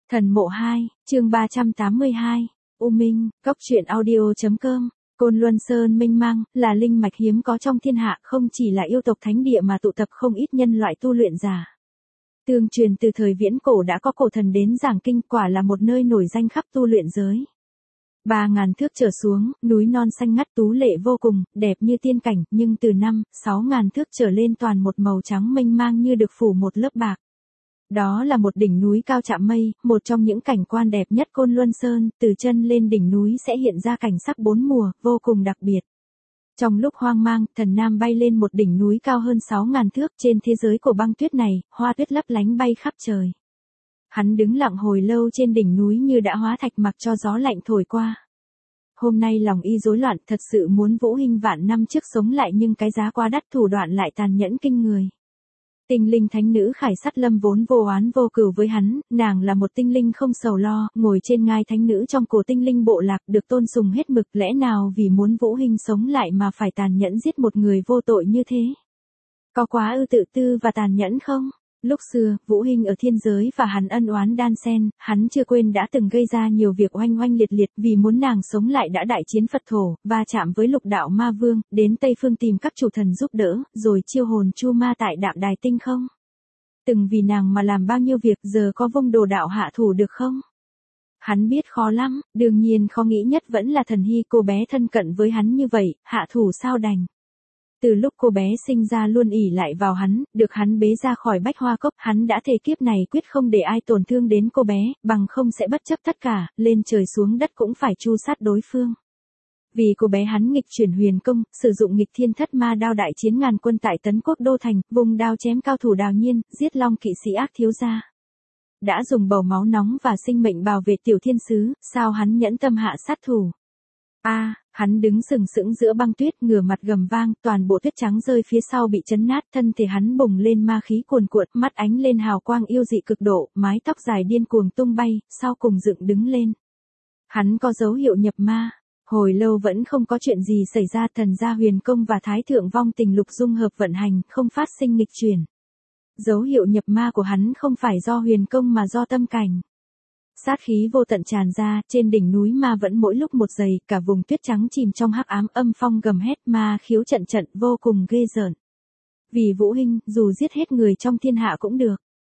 Thần mộ 2, chương 382, U Minh, Cốc truyện audio.com. Côn Luân Sơn mênh mang, là linh mạch hiếm có trong thiên hạ, không chỉ là yêu tộc thánh địa mà tụ tập không ít nhân loại tu luyện giả. Tương truyền từ thời viễn cổ đã có cổ thần đến giảng kinh, quả là một nơi nổi danh khắp tu luyện giới. 3.000 thước trở xuống, núi non xanh ngắt tú lệ vô cùng, đẹp như tiên cảnh, nhưng từ 5-6.000 thước trở lên toàn một màu trắng mênh mang như được phủ một lớp bạc. Đó là một đỉnh núi cao chạm mây, một trong những cảnh quan đẹp nhất Côn Luân Sơn, từ chân lên đỉnh núi sẽ hiện ra cảnh sắc bốn mùa, vô cùng đặc biệt. Trong lúc hoang mang, Thần Nam bay lên một đỉnh núi cao hơn 6.000 thước, trên thế giới của băng tuyết này, hoa tuyết lấp lánh bay khắp trời. Hắn đứng lặng hồi lâu trên đỉnh núi như đã hóa thạch, mặc cho gió lạnh thổi qua. Hôm nay lòng y rối loạn, thật sự muốn Vũ Hinh vạn năm trước sống lại, nhưng cái giá quá đắt, thủ đoạn lại tàn nhẫn kinh người. Tinh linh thánh nữ Khải Sắt Lâm vốn vô oán vô cừu với hắn, nàng là một tinh linh không sầu lo, ngồi trên ngai thánh nữ trong cổ tinh linh bộ lạc, được tôn sùng hết mực, lẽ nào vì muốn Vũ Hinh sống lại mà phải tàn nhẫn giết một người vô tội như thế? Có quá tự tư và tàn nhẫn không? Lúc xưa, Vũ Hinh ở thiên giới và hắn ân oán đan xen, hắn chưa quên đã từng gây ra nhiều việc oanh oanh liệt liệt, vì muốn nàng sống lại đã đại chiến Phật thổ, va chạm với Lục Đạo Ma Vương, đến Tây Phương tìm các chủ thần giúp đỡ, rồi chiêu hồn Chu Ma tại Đạm Đài Tinh không? Từng vì nàng mà làm bao nhiêu việc, giờ có vung đồ đạo hạ thủ được không? Hắn biết khó lắm, đương nhiên khó nghĩ nhất vẫn là Thần Hy, cô bé thân cận với hắn như vậy, hạ thủ sao đành. Từ lúc cô bé sinh ra luôn ỷ lại vào hắn, được hắn bế ra khỏi Bách Hoa Cốc, hắn đã thề kiếp này quyết không để ai tổn thương đến cô bé, bằng không sẽ bất chấp tất cả, lên trời xuống đất cũng phải tru sát đối phương. Vì cô bé hắn nghịch chuyển huyền công, sử dụng nghịch thiên thất ma đao đại chiến ngàn quân tại Tấn Quốc Đô Thành, vùng đao chém cao thủ Đào Nhiên, giết Long kỵ sĩ ác thiếu gia. Đã dùng bầu máu nóng và sinh mệnh bảo vệ tiểu thiên sứ, sao hắn nhẫn tâm hạ sát thủ? Hắn đứng sừng sững giữa băng tuyết, ngửa mặt gầm vang, toàn bộ tuyết trắng rơi phía sau bị chấn nát, thân thể hắn bùng lên ma khí cuồn cuộn, mắt ánh lên hào quang yêu dị cực độ, mái tóc dài điên cuồng tung bay, sau cùng dựng đứng lên. Hắn có dấu hiệu nhập ma. Hồi lâu vẫn không có chuyện gì xảy ra, thần gia huyền công và thái thượng vong tình lục dung hợp vận hành, không phát sinh nghịch chuyển. Dấu hiệu nhập ma của hắn không phải do huyền công mà do tâm cảnh. Sát khí vô tận tràn ra, trên đỉnh núi ma vẫn mỗi lúc một dày, cả vùng tuyết trắng chìm trong hắc ám, âm phong gầm hét, ma khiếu trận trận, vô cùng ghê rợn. Vì Vũ Hinh, dù giết hết người trong thiên hạ cũng được.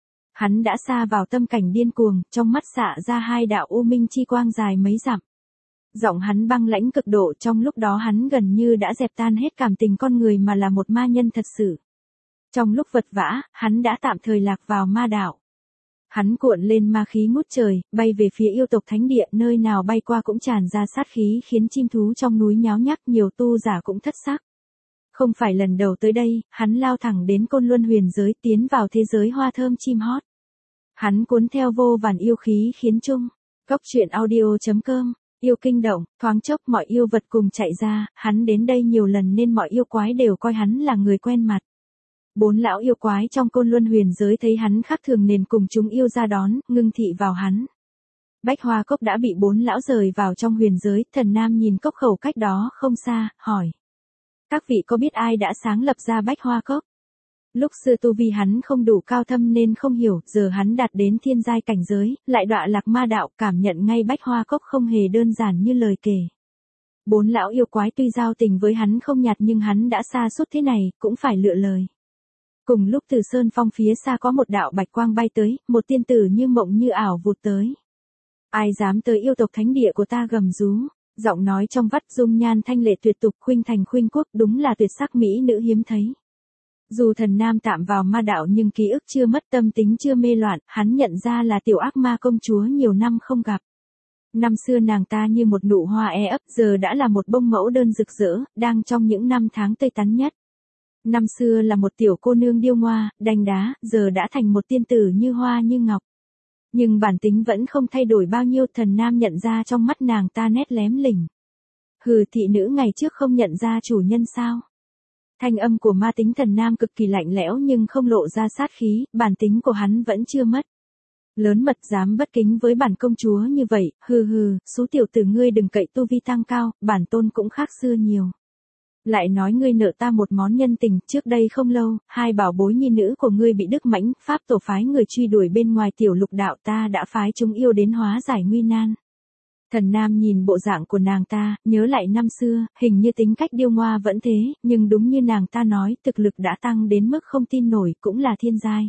Hắn đã sa vào tâm cảnh điên cuồng, trong mắt xạ ra hai đạo u minh chi quang dài mấy dặm. Giọng hắn băng lãnh cực độ, trong lúc đó hắn gần như đã dẹp tan hết cảm tình con người mà là một ma nhân thật sự. Trong lúc vật vã, hắn đã tạm thời lạc vào ma đạo. Hắn cuộn lên ma khí ngút trời, bay về phía yêu tộc thánh địa, nơi nào bay qua cũng tràn ra sát khí, khiến chim thú trong núi nháo nhác, nhiều tu giả cũng thất sắc. Không phải lần đầu tới đây, hắn lao thẳng đến Côn Luân huyền giới, tiến vào thế giới hoa thơm chim hót. Hắn cuốn theo vô vàn yêu khí khiến chung. Cốc truyện audio.com. Yêu kinh động, thoáng chốc mọi yêu vật cùng chạy ra, hắn đến đây nhiều lần nên mọi yêu quái đều coi hắn là người quen mặt. 4 lão yêu quái trong Côn Luân huyền giới thấy hắn khác thường nên cùng chúng yêu ra đón, ngưng thị vào hắn. Bách Hoa Cốc đã bị 4 lão rời vào trong huyền giới, Thần Nam nhìn cốc khẩu cách đó không xa, hỏi. Các vị có biết ai đã sáng lập ra Bách Hoa Cốc? Lúc xưa tu vi hắn không đủ cao thâm nên không hiểu, giờ hắn đạt đến thiên giai cảnh giới, lại đọa lạc ma đạo, cảm nhận ngay Bách Hoa Cốc không hề đơn giản như lời kể. 4 lão yêu quái tuy giao tình với hắn không nhạt, nhưng hắn đã xa suốt thế này, cũng phải lựa lời. Cùng lúc từ sơn phong phía xa có một đạo bạch quang bay tới, một tiên tử như mộng như ảo vụt tới. Ai dám tới yêu tộc thánh địa của ta, gầm rú. Giọng nói trong vắt, dung nhan thanh lệ tuyệt tục, khuynh thành khuynh quốc, đúng là tuyệt sắc mỹ nữ hiếm thấy. Dù Thần Nam tạm vào ma đạo nhưng ký ức chưa mất, tâm tính chưa mê loạn, hắn nhận ra là tiểu ác ma công chúa nhiều năm không gặp. Năm xưa nàng ta như một nụ hoa ấp, giờ đã là một bông mẫu đơn rực rỡ, đang trong những năm tháng tươi tắn nhất. Năm xưa là một tiểu cô nương điêu ngoa, đanh đá, giờ đã thành một tiên tử như hoa như ngọc. Nhưng bản tính vẫn không thay đổi bao nhiêu, Thần Nam nhận ra trong mắt nàng ta nét lém lỉnh. Hừ, thị nữ ngày trước không nhận ra chủ nhân sao? Thanh âm của ma tính Thần Nam cực kỳ lạnh lẽo nhưng không lộ ra sát khí, bản tính của hắn vẫn chưa mất. Lớn mật dám bất kính với bản công chúa như vậy, hừ, số tiểu tử ngươi đừng cậy tu vi tăng cao, bản tôn cũng khác xưa nhiều. Lại nói ngươi nợ ta một món nhân tình, trước đây không lâu, hai bảo bối nhi nữ của ngươi bị Đức Mãnh, Pháp tổ phái người truy đuổi bên ngoài tiểu lục đạo, ta đã phái chúng yêu đến hóa giải nguy nan. Thần Nam nhìn bộ dạng của nàng ta, nhớ lại năm xưa, hình như tính cách điêu ngoa vẫn thế, nhưng đúng như nàng ta nói, thực lực đã tăng đến mức không tin nổi, cũng là thiên giai.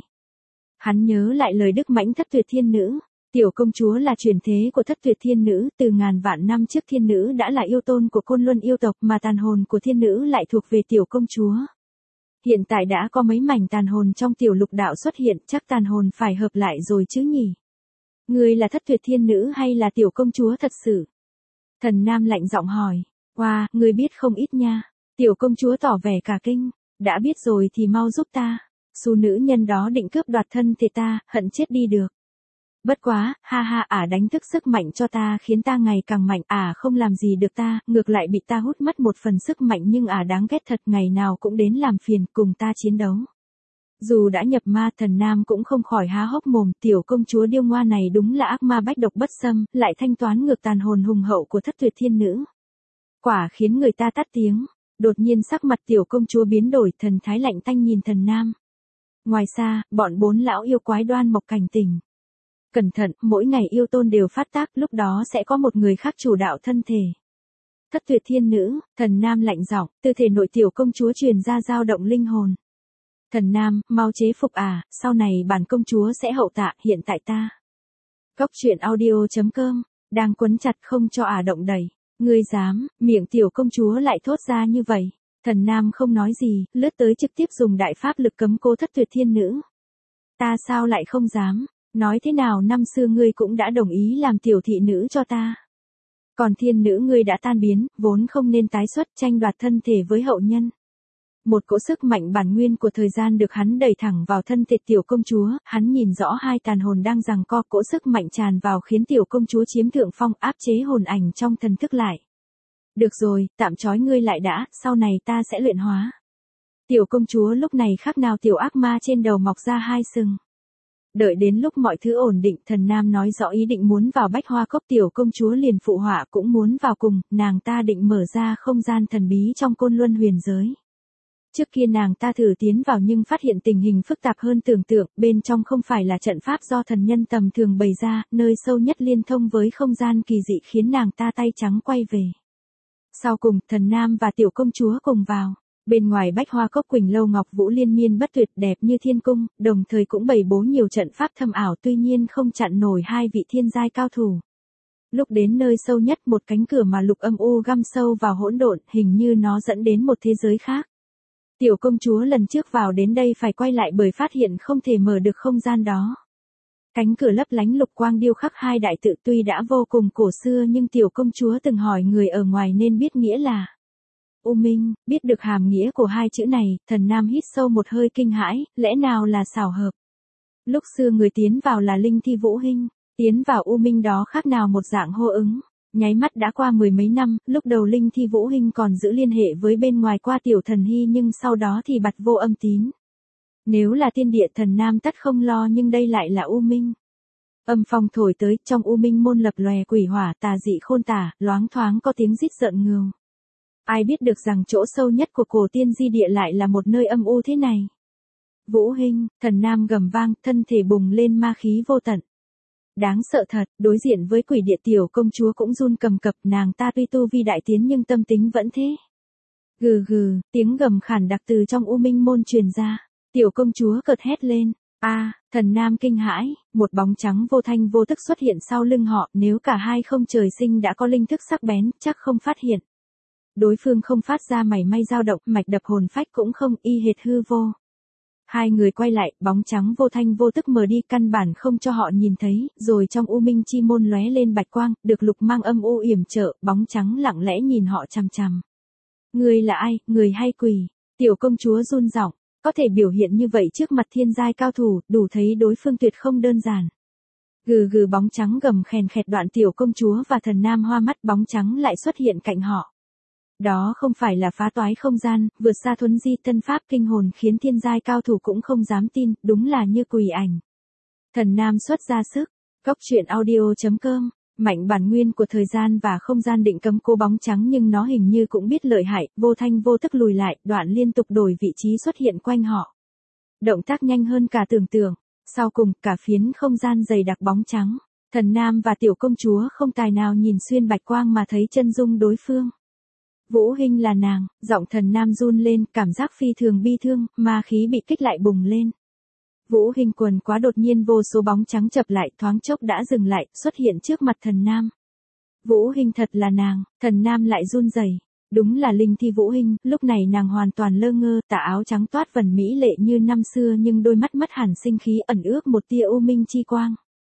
Hắn nhớ lại lời Đức Mãnh Thất Tuyệt Thiên Nữ. Tiểu công chúa là truyền thế của Thất Tuyệt Thiên Nữ, từ ngàn vạn năm trước thiên nữ đã là yêu tôn của Côn Luân yêu tộc, mà tàn hồn của thiên nữ lại thuộc về tiểu công chúa. Hiện tại đã có mấy mảnh tàn hồn trong tiểu lục đạo xuất hiện, chắc tàn hồn phải hợp lại rồi chứ nhỉ? Ngươi là Thất Tuyệt Thiên Nữ hay là tiểu công chúa thật sự? Thần Nam lạnh giọng hỏi. Wow, ngươi biết không ít nha. Tiểu công chúa tỏ vẻ cả kinh. Đã biết rồi thì mau giúp ta. Xu nữ nhân đó định cướp đoạt thân thể ta, hận chết đi được. Bất quá, ha ha, đánh thức sức mạnh cho ta khiến ta ngày càng mạnh, không làm gì được ta, ngược lại bị ta hút mất một phần sức mạnh, nhưng đáng ghét thật, ngày nào cũng đến làm phiền cùng ta chiến đấu. Dù đã nhập ma, Thần Nam cũng không khỏi há hốc mồm, tiểu công chúa điêu ngoa này đúng là ác ma bách độc bất xâm, lại thanh toán ngược tàn hồn hùng hậu của Thất Tuyệt Thiên Nữ. Quả khiến người ta tắt tiếng. Đột nhiên sắc mặt tiểu công chúa biến đổi, thần thái lạnh tanh nhìn Thần Nam. Ngoài xa, bọn bốn lão yêu quái Đoan Mộc cảnh tỉnh. Cẩn thận, mỗi ngày yêu tôn đều phát tác, lúc đó sẽ có một người khác chủ đạo thân thể. Thất Tuyệt Thiên Nữ, Thần Nam lạnh giọng, từ thể nội tiểu công chúa truyền ra dao động linh hồn. Thần Nam, mau chế phục sau này bản công chúa sẽ hậu tạ, hiện tại ta. Góc truyện audio.com, đang quấn chặt không cho động đẩy. Ngươi dám, miệng tiểu công chúa lại thốt ra như vậy. Thần Nam không nói gì, lướt tới trực tiếp dùng đại pháp lực cấm cố Thất Tuyệt Thiên Nữ. Ta sao lại không dám? Nói thế nào năm xưa ngươi cũng đã đồng ý làm tiểu thị nữ cho ta. Còn thiên nữ ngươi đã tan biến, vốn không nên tái xuất tranh đoạt thân thể với hậu nhân. Một cỗ sức mạnh bản nguyên của thời gian được hắn đẩy thẳng vào thân thể tiểu công chúa, hắn nhìn rõ hai tàn hồn đang giằng co, cỗ sức mạnh tràn vào khiến tiểu công chúa chiếm thượng phong, áp chế hồn ảnh trong thần thức lại. Được rồi, tạm trói ngươi lại đã, sau này ta sẽ luyện hóa. Tiểu công chúa lúc này khác nào tiểu ác ma trên đầu mọc ra hai sừng. Đợi đến lúc mọi thứ ổn định, Thần Nam nói rõ ý định muốn vào Bách Hoa Cốc, tiểu công chúa liền phụ họa cũng muốn vào cùng, nàng ta định mở ra không gian thần bí trong Côn Luân huyền giới. Trước kia nàng ta thử tiến vào nhưng phát hiện tình hình phức tạp hơn tưởng tượng, bên trong không phải là trận pháp do thần nhân tầm thường bày ra, nơi sâu nhất liên thông với không gian kỳ dị khiến nàng ta tay trắng quay về. Sau cùng, Thần Nam và tiểu công chúa cùng vào. Bên ngoài Bách Hoa Cốc Quỳnh Lâu Ngọc Vũ liên miên bất tuyệt đẹp như thiên cung, đồng thời cũng bày bố nhiều trận pháp thâm ảo, tuy nhiên không chặn nổi hai vị thiên giai cao thủ. Lúc đến nơi sâu nhất, một cánh cửa mà lục âm u găm sâu vào hỗn độn, hình như nó dẫn đến một thế giới khác. Tiểu công chúa lần trước vào đến đây phải quay lại bởi phát hiện không thể mở được không gian đó. Cánh cửa lấp lánh lục quang điêu khắc hai đại tự, tuy đã vô cùng cổ xưa nhưng tiểu công chúa từng hỏi người ở ngoài nên biết nghĩa là U Minh. Biết được hàm nghĩa của hai chữ này, Thần Nam hít sâu một hơi kinh hãi, lẽ nào là xảo hợp. Lúc xưa người tiến vào là Linh Thi Vũ Hinh, tiến vào U Minh đó khác nào một dạng hô ứng. Nháy mắt đã qua mười mấy năm, lúc đầu Linh Thi Vũ Hinh còn giữ liên hệ với bên ngoài qua tiểu thần hy, nhưng sau đó thì bặt vô âm tín. Nếu là thiên địa Thần Nam tất không lo, nhưng đây lại là U Minh. Âm phong thổi tới, trong U Minh môn lập lòe quỷ hỏa tà dị khôn tả, loáng thoáng có tiếng rít rợn ngưu. Ai biết được rằng chỗ sâu nhất của cổ tiên di địa lại là một nơi âm u thế này. Vũ Hinh, Thần Nam gầm vang, thân thể bùng lên ma khí vô tận. Đáng sợ thật, đối diện với quỷ địa tiểu công chúa cũng run cầm cập, nàng ta tuy tu vi đại tiến nhưng tâm tính vẫn thế. Gừ gừ, tiếng gầm khản đặc từ trong U Minh môn truyền ra, tiểu công chúa cợt hét lên. Thần Nam kinh hãi, một bóng trắng vô thanh vô tức xuất hiện sau lưng họ, nếu cả hai không trời sinh đã có linh thức sắc bén, chắc không phát hiện. Đối phương không phát ra mảy may dao động, mạch đập hồn phách cũng không, y hệt hư vô. Hai người quay lại, bóng trắng vô thanh vô tức mờ đi, căn bản không cho họ nhìn thấy, rồi trong U Minh chi môn lóe lên bạch quang, được lục mang âm u yểm trợ, bóng trắng lặng lẽ nhìn họ chằm chằm. Người là ai, người hay quỷ? Tiểu công chúa run giọng, có thể biểu hiện như vậy trước mặt thiên giai cao thủ, đủ thấy đối phương tuyệt không đơn giản. Gừ gừ, bóng trắng gầm khèn khẹt đoạn tiểu công chúa và Thần Nam hoa mắt, bóng trắng lại xuất hiện cạnh họ. Đó không phải là phá toái không gian, vượt xa thuấn di tân pháp kinh hồn khiến thiên giai cao thủ cũng không dám tin, đúng là như quỷ ảnh. Thần Nam xuất ra sức. Góc truyện audio.com Mạnh bản nguyên của thời gian và không gian định cấm cô bóng trắng nhưng nó hình như cũng biết lợi hại, vô thanh vô tức lùi lại, đoạn liên tục đổi vị trí xuất hiện quanh họ. Động tác nhanh hơn cả tưởng tượng. Sau cùng, cả phiến không gian dày đặc bóng trắng. Thần Nam và tiểu công chúa không tài nào nhìn xuyên bạch quang mà thấy chân dung đối phương. Vũ Hinh là nàng, giọng Thần Nam run lên, cảm giác phi thường bi thương, ma khí bị kích lại bùng lên. Vũ Hinh quần quá đột nhiên vô số bóng trắng chập lại, thoáng chốc đã dừng lại, xuất hiện trước mặt Thần Nam. Vũ Hinh thật là nàng, Thần Nam lại run rẩy. Đúng là linh thi Vũ Hinh, lúc này nàng hoàn toàn lơ ngơ, tà áo trắng toát vần mỹ lệ như năm xưa nhưng đôi mắt mất hẳn sinh khí ẩn ước một tia u minh chi quang.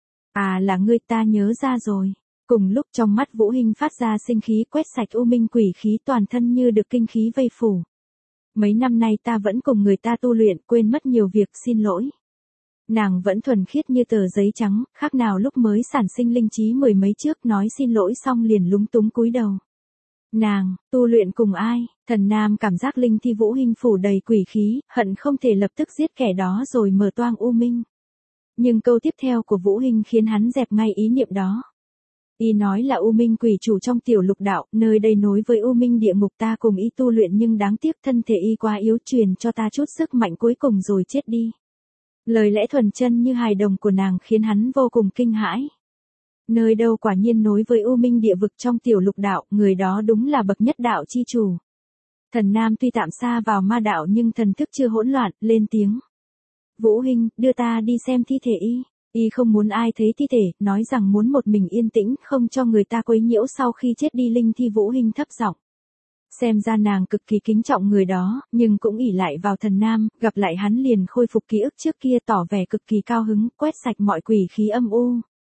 À là ngươi, ta nhớ ra rồi. Cùng lúc trong mắt Vũ Hinh phát ra sinh khí quét sạch u minh quỷ khí, toàn thân như được kinh khí vây phủ. Mấy năm nay ta vẫn cùng người ta tu luyện, quên mất nhiều việc, xin lỗi. Nàng vẫn thuần khiết như tờ giấy trắng, khác nào lúc mới sản sinh linh trí mười mấy trước, nói xin lỗi xong liền lúng túng cúi đầu. Nàng, tu luyện cùng ai? Thần Nam cảm giác linh thi Vũ Hinh phủ đầy quỷ khí, hận không thể lập tức giết kẻ đó rồi mở toang u minh. Nhưng câu tiếp theo của Vũ Hinh khiến hắn dẹp ngay ý niệm đó. Y nói là u minh quỷ chủ trong tiểu lục đạo, nơi đây nối với u minh địa ngục, ta cùng y tu luyện nhưng đáng tiếc thân thể y quá yếu, truyền cho ta chút sức mạnh cuối cùng rồi chết đi. Lời lẽ thuần chân như hài đồng của nàng khiến hắn vô cùng kinh hãi. Nơi đâu quả nhiên nối với u minh địa vực trong tiểu lục đạo, người đó đúng là bậc nhất đạo chi chủ. Thần Nam tuy tạm xa vào ma đạo nhưng thần thức chưa hỗn loạn, lên tiếng. Vũ Hinh, đưa ta đi xem thi thể y. Y không muốn ai thấy thi thể, nói rằng muốn một mình yên tĩnh, không cho người ta quấy nhiễu sau khi chết đi. Linh thi Vũ Hinh thấp giọng. Xem ra nàng cực kỳ kính trọng người đó, nhưng cũng ỷ lại vào Thần Nam, gặp lại hắn liền khôi phục ký ức trước kia, tỏ vẻ cực kỳ cao hứng, quét sạch mọi quỷ khí âm u.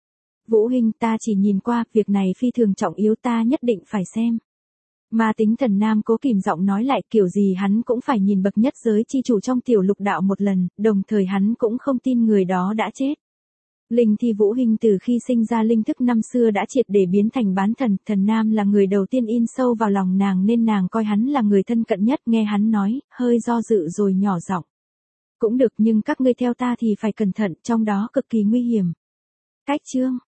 Vũ Hinh, ta chỉ nhìn qua, việc này phi thường trọng yếu, ta nhất định phải xem. Ma tính Thần Nam cố kìm giọng nói lại, kiểu gì hắn cũng phải nhìn bậc nhất giới chi chủ trong tiểu lục đạo một lần, đồng thời hắn cũng không tin người đó đã chết. Linh thi Vũ Hinh từ khi sinh ra linh thức năm xưa đã triệt để biến thành bán thần, Thần Nam là người đầu tiên in sâu vào lòng nàng nên nàng coi hắn là người thân cận nhất, nghe hắn nói, hơi do dự rồi nhỏ giọng. Cũng được nhưng các ngươi theo ta thì phải cẩn thận, trong đó cực kỳ nguy hiểm. Cách chương